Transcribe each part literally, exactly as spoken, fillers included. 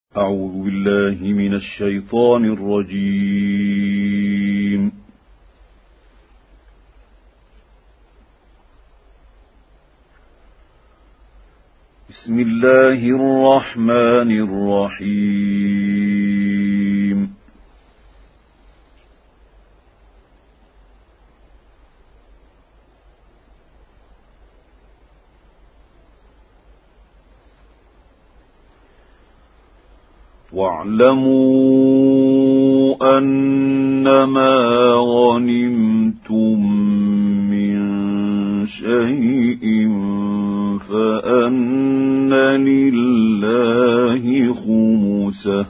أعوذ بالله من الشيطان الرجيم. بسم الله الرحمن الرحيم. واعلموا أنما غنمتم من شيء فأن لله خمسه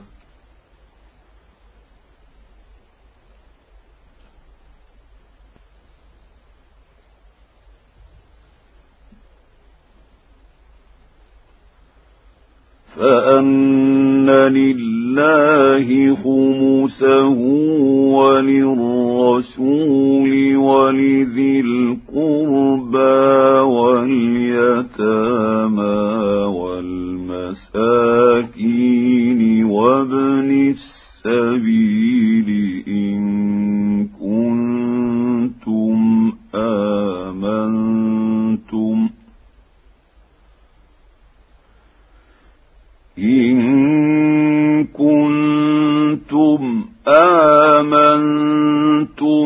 فأن لله خمسه وللرسول ولذي القربى واليتامى والمساكين وابن السبيل إن كنتم آمنتم إن كنتم آمنتم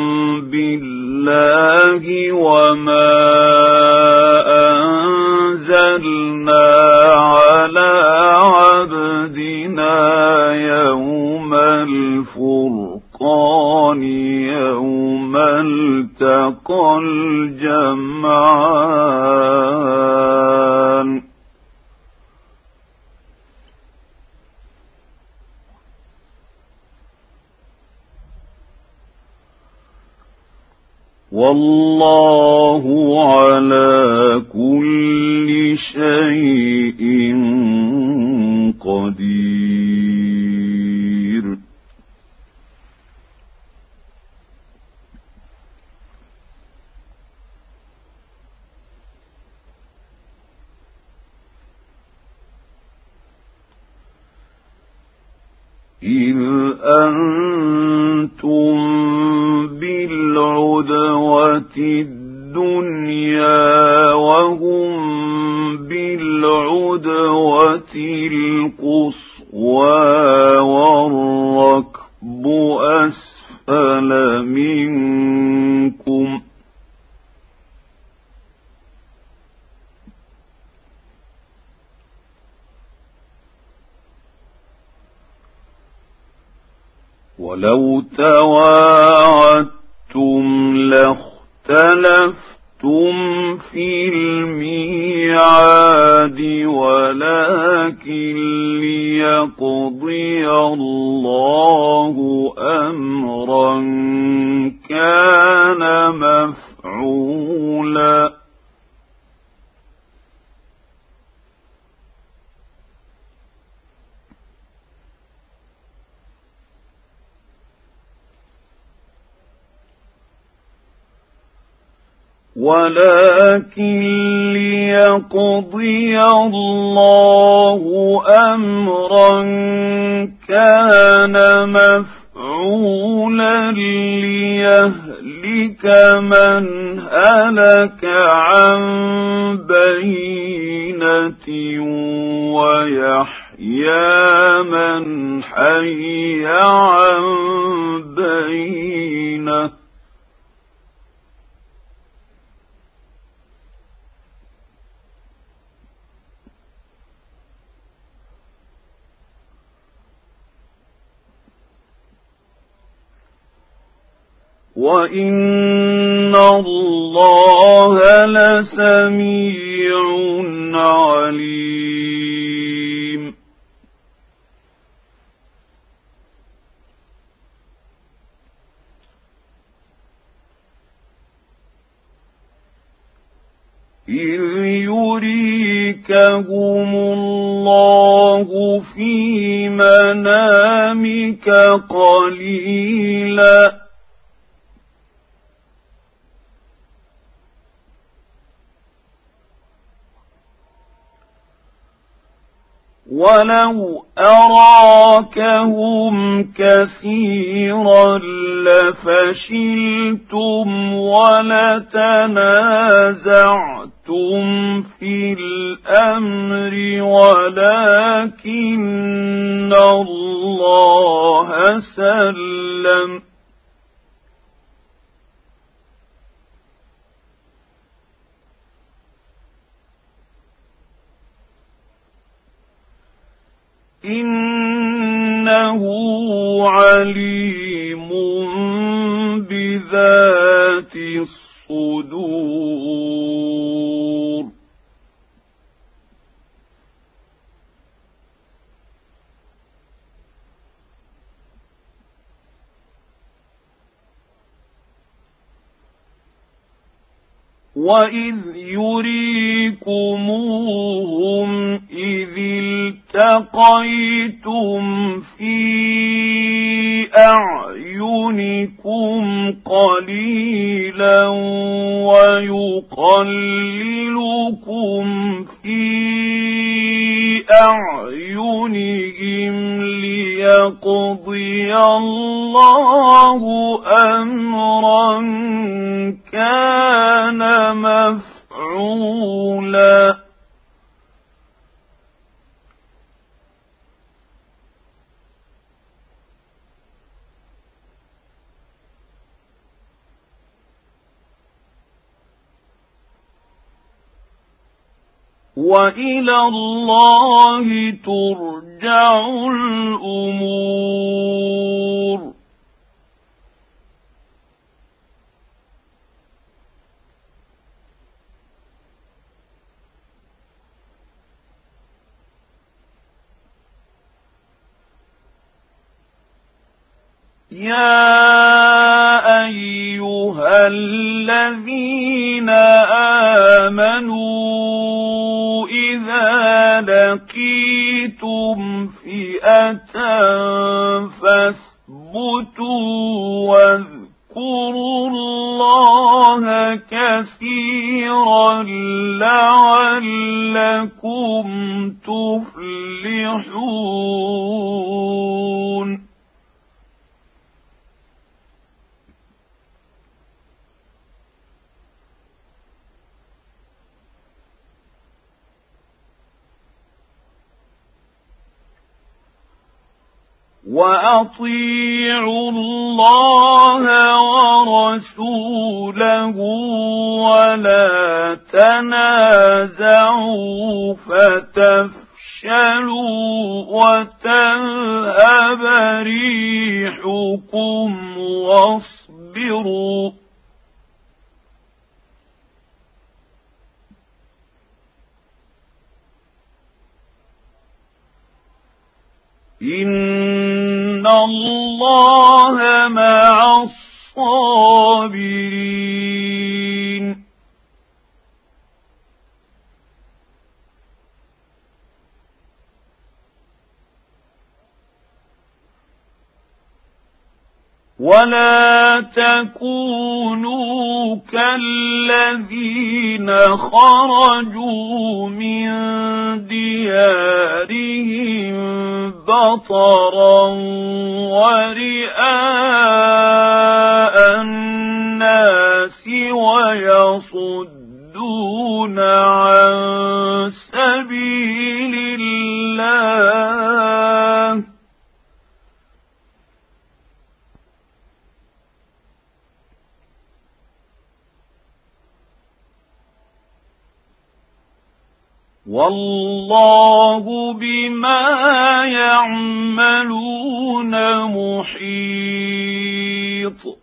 بالله وما أنزلنا على عبدنا يوم الفرقان يوم التقى الجمعان والله على كل شيء قدير. إذ أنتم بالعدوة الدنيا وهم بالعدوة القصوى والركب أسفل منكم ولو تواعدتم لاختلفتم في الميعاد ولكن ليقضي الله أمرا كان مفعولا ولكن ليقضي الله أمرا كان مفعولا ليهلك من هلك عن بينة ويحيى من حي عن بينة وَإِنَّ اللَّهَ لَسَمِيعٌ عَلِيمٌ. إِذْ يُرِيكَهُمُ اللَّهُ فِي مَنَامِكَ قَلِيلًا ولو أراكهم كثيرا لفشلتم ولتنازعتم في الأمر ولكن الله سلم إنه عليم بذات الصدور وَإِذْ يُرِيكُمُوهُمْ إِذِ الْتَقَيْتُمْ فِي أَعْيُنِكُمْ قَلِيلًا وَيُقَلِّلُكُمْ فِي أَعْيُنِهِمْ لِيَقْضِيَ اللَّهُ أَمْرًا كَانَ مفعولا وإلى الله ترجع الأمور يا أيها الذين آمنوا إذا لقيتم فئة فاثبتوا واذكروا الله كثيرا لعلكم تفلحون وأطيعوا الله ورسوله ولا تنازعوا فتفشلوا وتذهب ريحكم واصبروا إن الله مع الصابرين ولا تكونوا كالذين خرجوا من ديارهم بطرا ورئاء الناس ويصدون عن سبيل الله والله بما يعملون محيط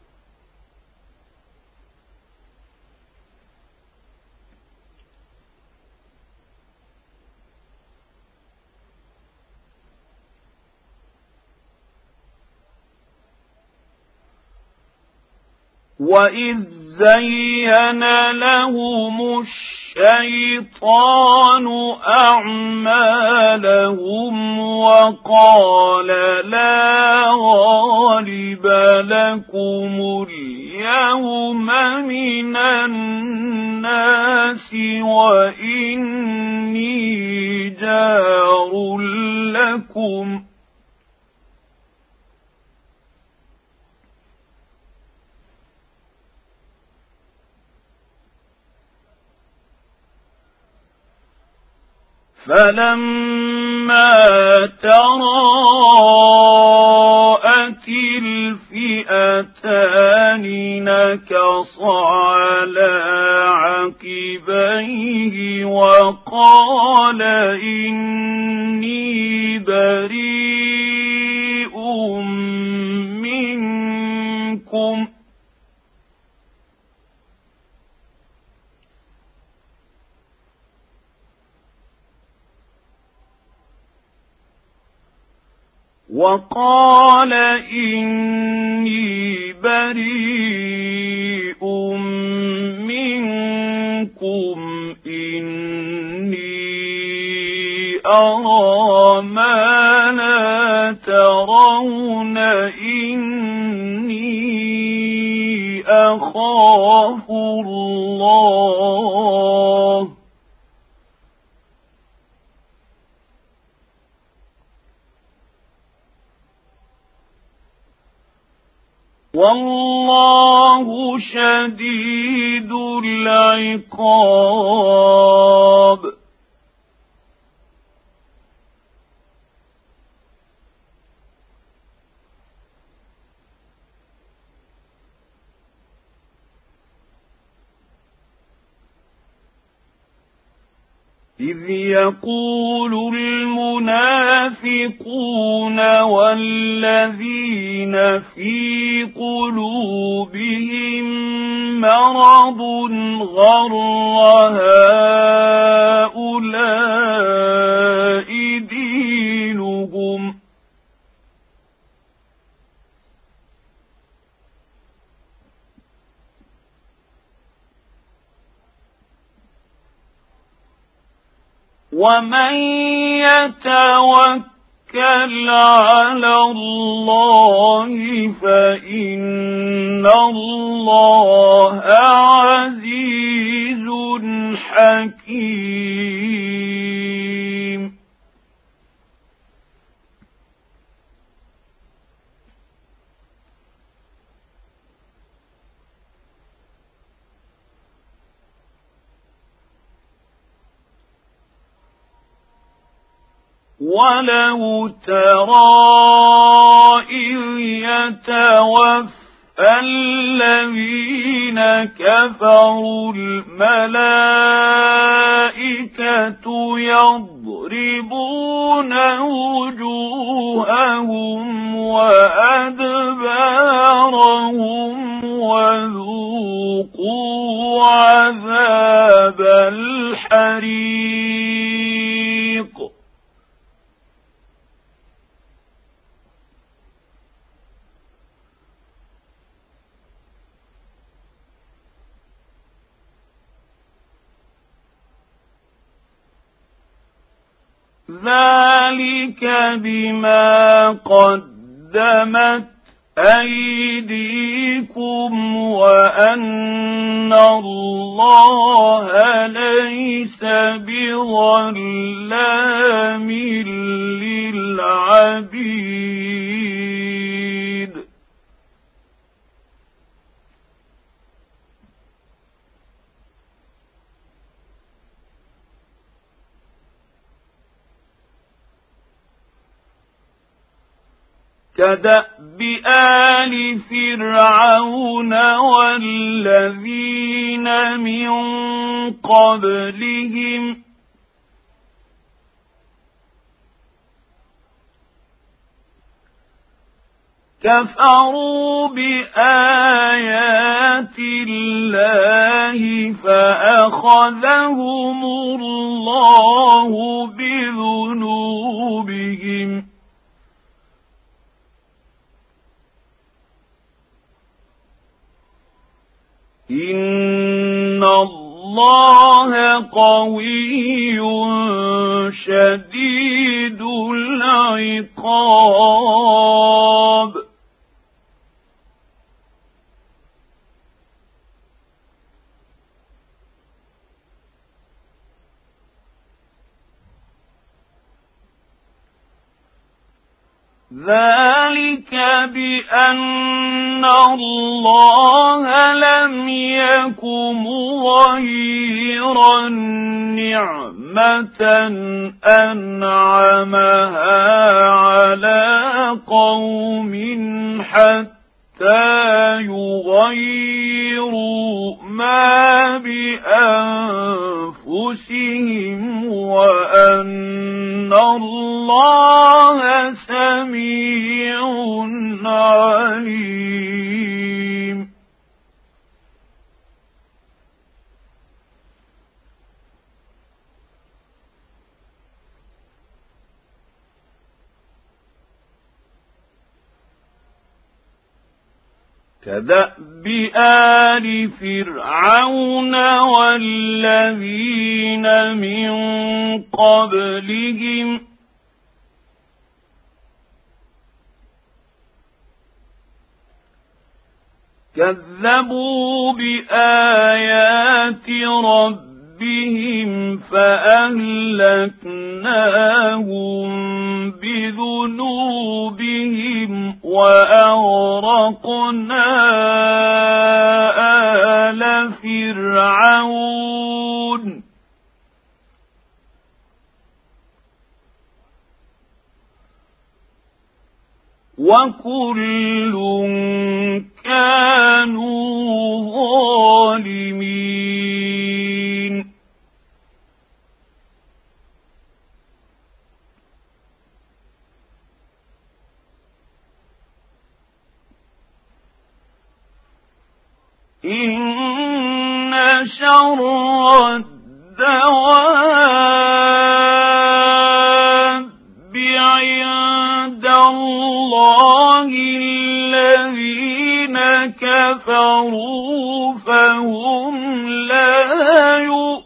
وَإِذْ زَيَّنَ لَهُمُ الشَّيْطَانُ أَعْمَالَهُمْ وَقَالَ لَا غَالِبَ لَكُمُ الْيَوْمَ مِنَ النَّاسِ وَإِنِّي جار لكم فلما تراءت الفئتان نكص على عقبيه وقال إني بريء منكم وقال إني بريء منكم إني أرى ما لا ترون إني أخاف الله والله شديد العقاب إذ يقول المنافقون والذين في قلوبهم مرض غر هؤلاء دينهم ومن يتوكل على الله فإن الله عزيز حكيم ولو ترى إذ يتوفى الذين كفروا الملائكة يضربون وجوههم وأدبارهم وذوقوا عذاب الحريق ذلك بما قدمت أيديكم وأن الله ليس بظلام للعبيد كدأب آل فرعون والذين من قبلهم كفروا بآيات الله فأخذهم الله بذنوبهم إن الله قوي شديد العقاب ذلك بأن الله لم يك مغيرا نعمة أنعمها على قوم حتى يغيروا ما بأنفسهم وأن الله سميع عليم. كدأب آل فرعون والذين من قبلهم كذبوا بآيات ربهم فأهلكناهم بذنوبهم وأغرقنا آل فرعون وكل كانوا ظالمين. إن شر الدواب عند الله الذين كفروا فهم لا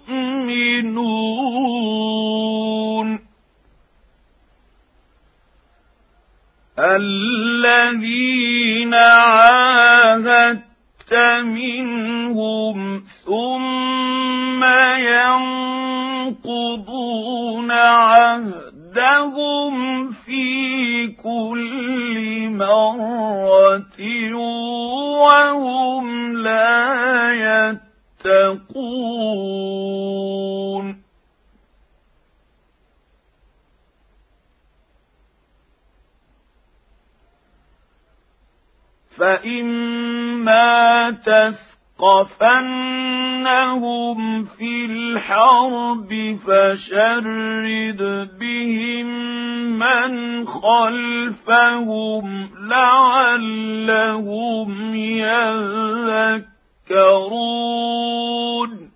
يؤمنون. الذين عاهدت منهم ثم ينقضون عهدهم في كل مرة وهم لا يتقون. فإما تثقفنهم في الحرب فشرد بهم من خلفهم لعلهم يذكرون.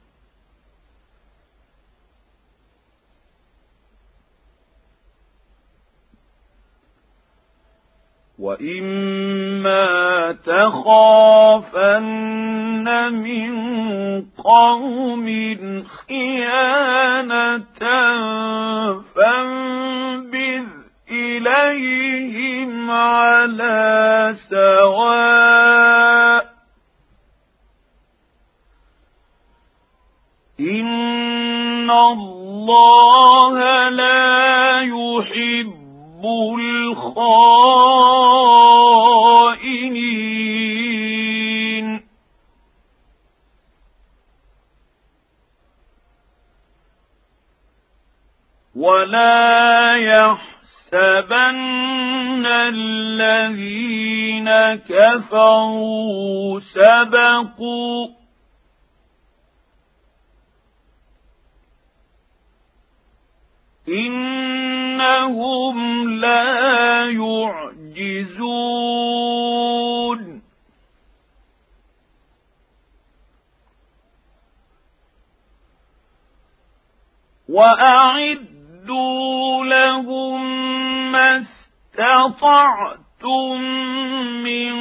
وإما تخافن من قوم خيانة فانبذ إليهم على سواء إن الله لا يحب الخائنين. ولا يحسبن الذين كفروا سبقوا إنهم لا يعجزون. وأعدوا لهم ما استطعتم من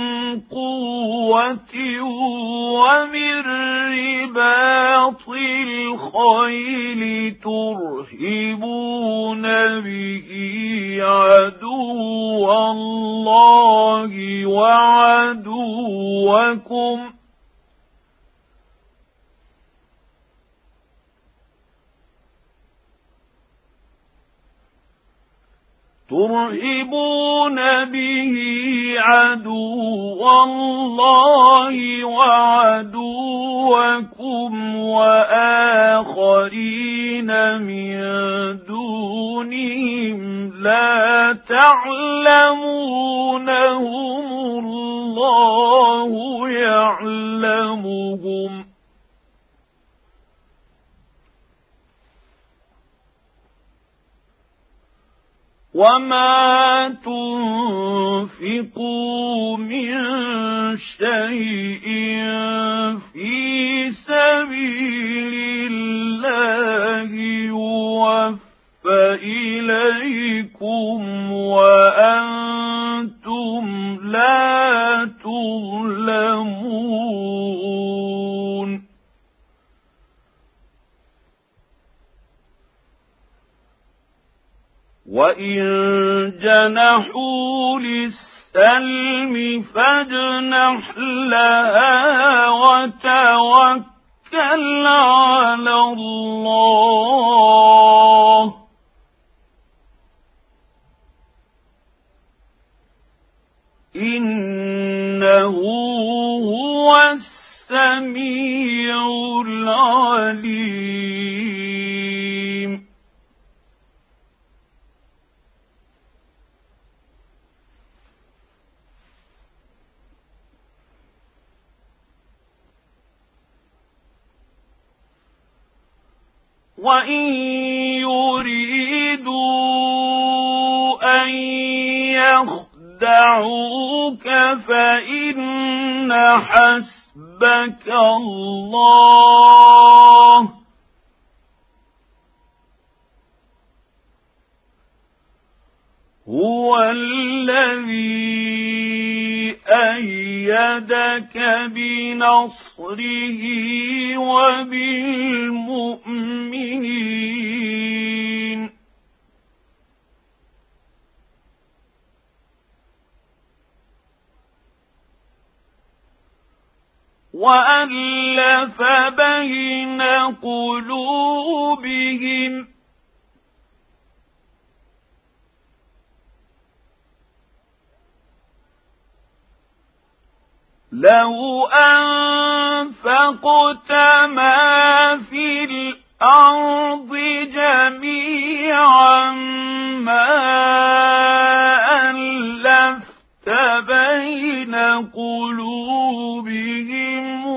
قوة ومن رباط الخيل ترهبون به عدو الله وعدوكم ترهبون به عدو الله وعدوكم وآخرين من دونهم لا تعلمونهم الله يعلمهم وما تنفقوا من شيء في سبيل الله يوفى إليكم وأنتم لا تظلمون وَإِن جَنَحُوا لِلسَّلْمِ فَاجْنَحْ لَهَا وَتَوَكَّلْ عَلَى اللَّهِ إِنَّهُ هُوَ السَّمِيعُ الْعَلِيمُ وَإِن يُرِيدُوا أَن يَخْدَعُوكَ فَإِنَّ حَسْبَكَ اللَّهُ هُوَ الَّذِي أَيَّدَكَ بِنَصْرِهِ وَبِالْمُؤْمِنِينَ وَأَلَّفَ بَيْنَ قُلُوبِهِمْ لَوْ أَنفَقْتَ مَا فِي الْأَرْضِ جَمِيعًا مَا أَلَّفْتَ بَيْنَ قُلُوبِهِمْ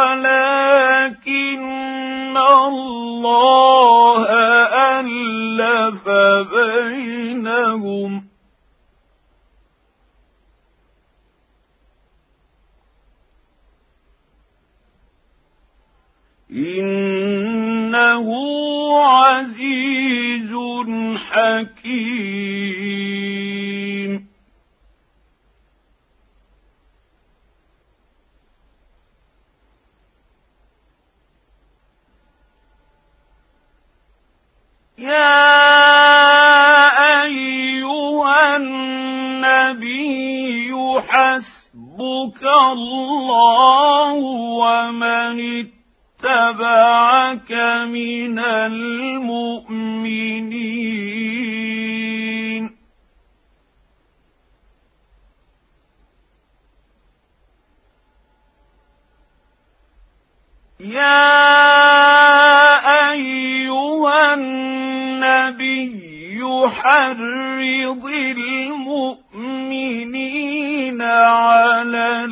وَلَكِنَّ اللَّهَ أَلَّفَ بَيْنَهُمْ إِنَّهُ عَزِيزٌ حَكِيمٌ يَا أَيُّهَا النَّبِيُّ حَسْبُكَ اللَّهُ وَمَنِ اتَّبَعَكَ مِنَ الْمُؤْمِنِينَ يَا أَيُّهَا النَّبِيُّ حَرِّضِ الْمُؤْمِنِينَ عَلَى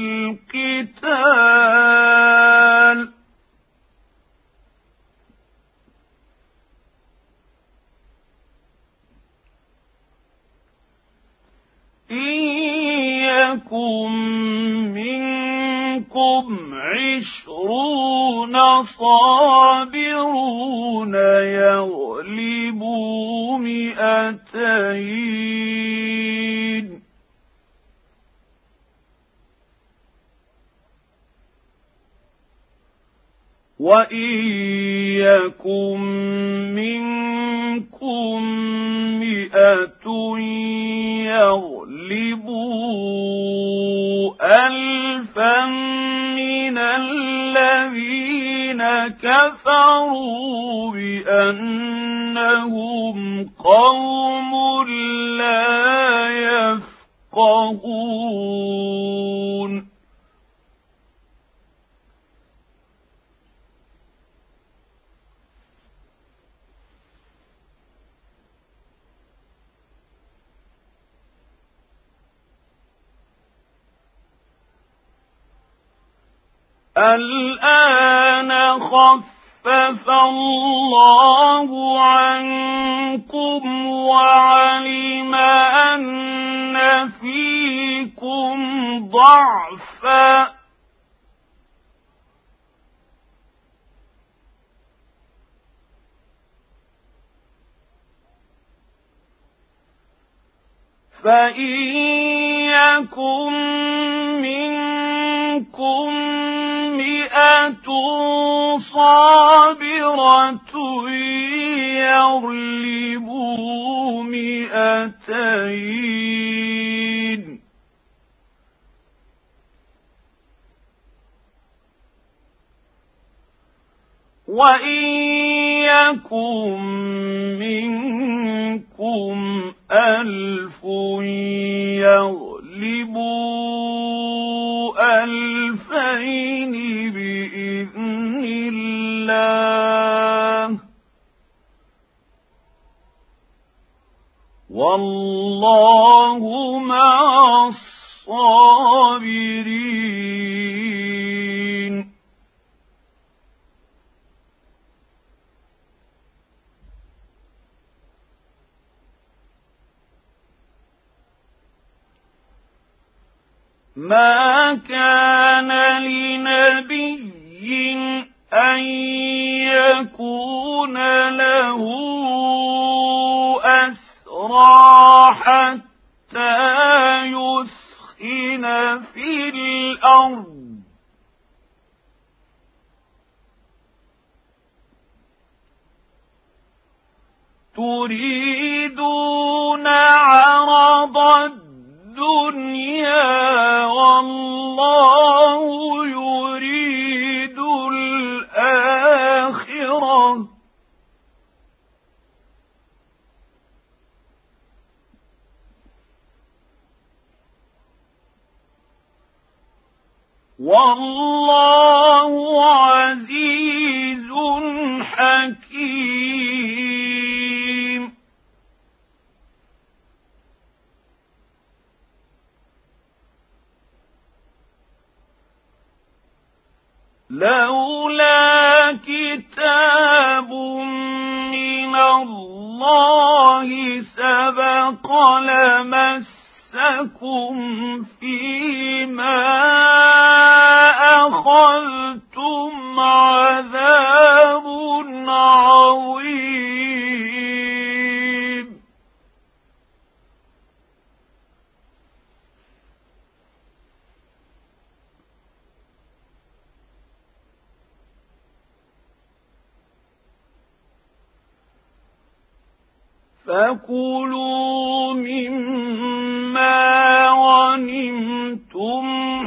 الْقِتَالِ إِن يَكُن مِّنكُمْ عِشْرُونَ صَابِرُونَ يَغْلِبُوا مِائَتَيْنِ وَإِن يَكُن مِّنكُم مِّائَةٌ يَغْلِبُوا أَلْفًا مِّنَ الَّذِينَ كَفَرُوا بِأَنَّ إنهم قوم لا يفقهون الآن خفف الله عنكم وعلم أن فيكم ضعفا فإن يكن منكم مئة صابرة يغلبوا مئتين وإن يكن منكم ألف يغلبوا ألفين بإذن الله والله مع الصابرين ما كان لنبي أن يكون له أسرى حتى يثخن في الأرض تريدون عرض الدنيا والله يريد الآخرة والله عزيز حكيم لولا كتاب من الله سبق لمسكم فيما أخذتم عذاب عظيم فكلوا مما غنمتم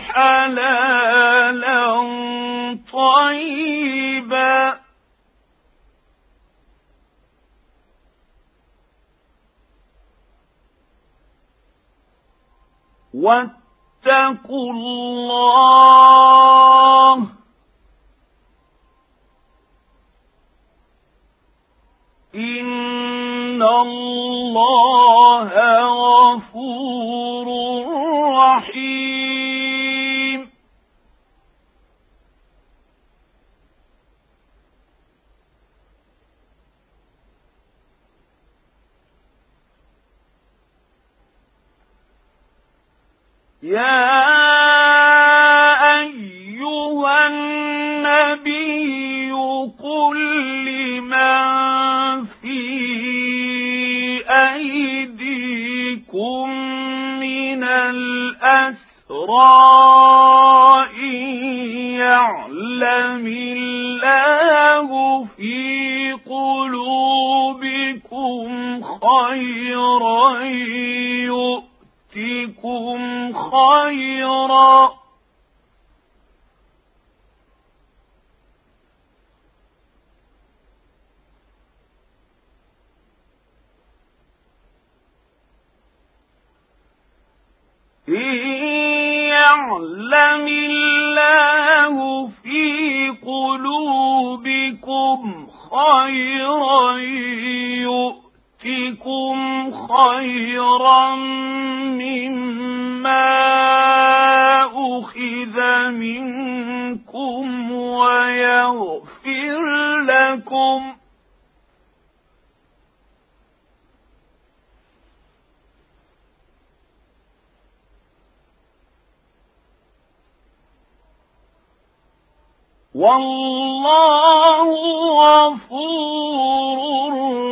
حلالا طيبا واتقوا الله إن الله غفور رحيم يا أيها النبي قل لمن في أيديكم من الأسرى إن يعلم الله في قلوبكم خيرا يؤتكم خيرا يعلم الله في قلوبكم خيرا يؤتكم خيرا مما أخذ منكم ويغفر لكم والله غفور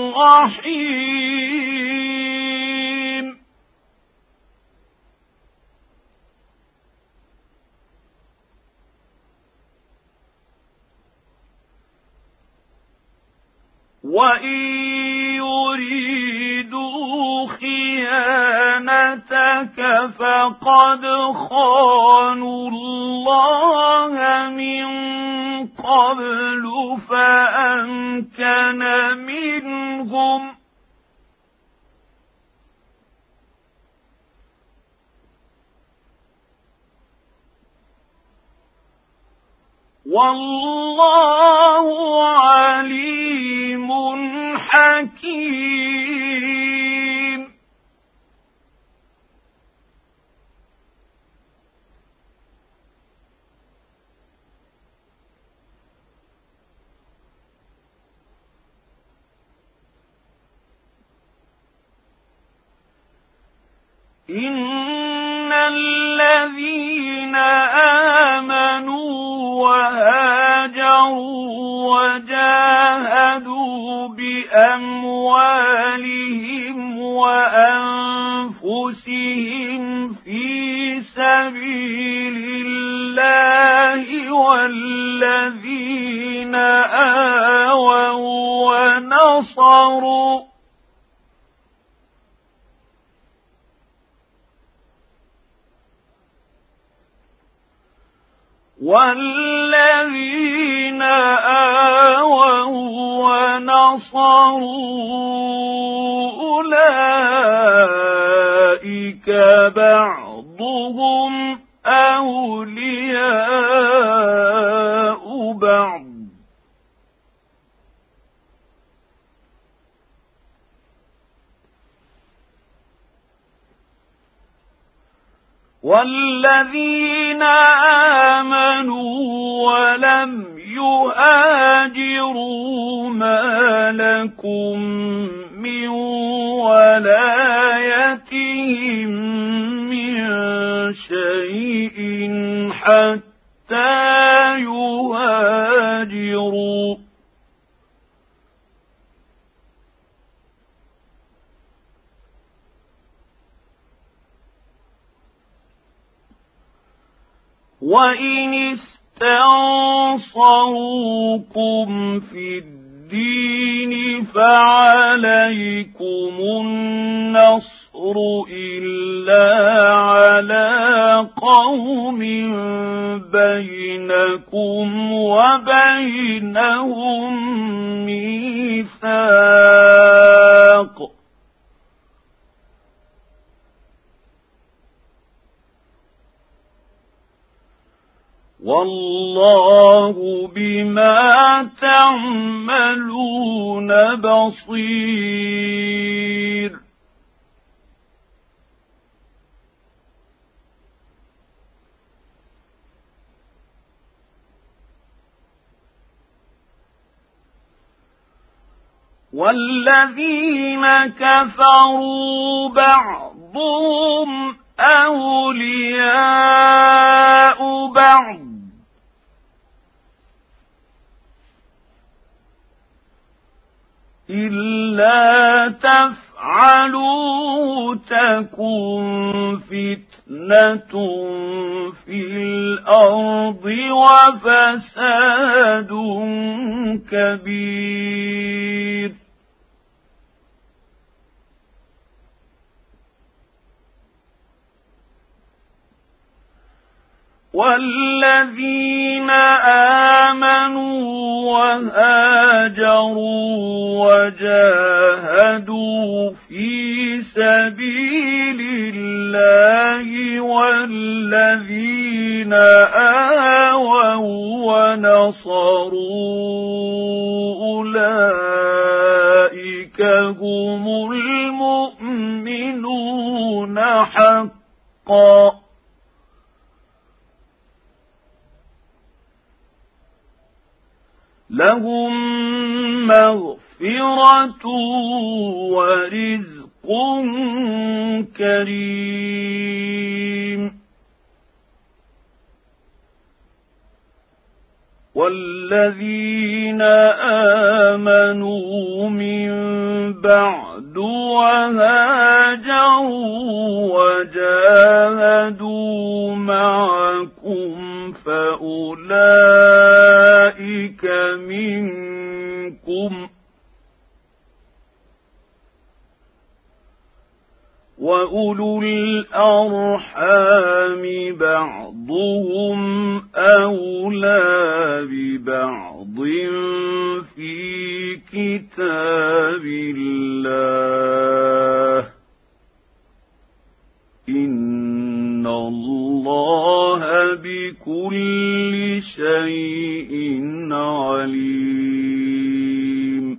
رحيم. وإن يريدوا خيانتك فقد خانوا الله من قبل فأمكن منهم والله عليم حكيم. إن الذين آمنوا وهاجروا وجاهدوا بأموالهم وأنفسهم في سبيل الله والذين آووا ونصروا والذين آووا ونصروا أولئك بعضهم أولياء بعض والذين آمنوا ولم يهاجروا ما لكم من ولايتهم من شيء حتى يهاجروا وإن استنصروكم في الدين فعليكم النصر إلا على قوم بينكم وبينهم ميثاق والله بما تعملون بصير. والذين كفروا بعضهم أولياء بعض إلا تفعلوا تكن فتنة في الأرض وفساد كبير. والذين آمنوا وهاجروا وجاهدوا في سبيل الله والذين والذين آووا ونصروا أولئك هم المؤمنون حقا لهم مغفرة ورزق كريم والذين آمنوا من بعد وهاجروا وجاهدوا معكم فأولئك منكم وأولو الأرحام بعضهم أولى ببعض في كتاب الله إن الله بكل شيء عليم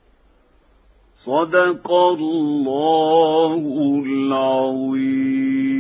صدق الله العظيم.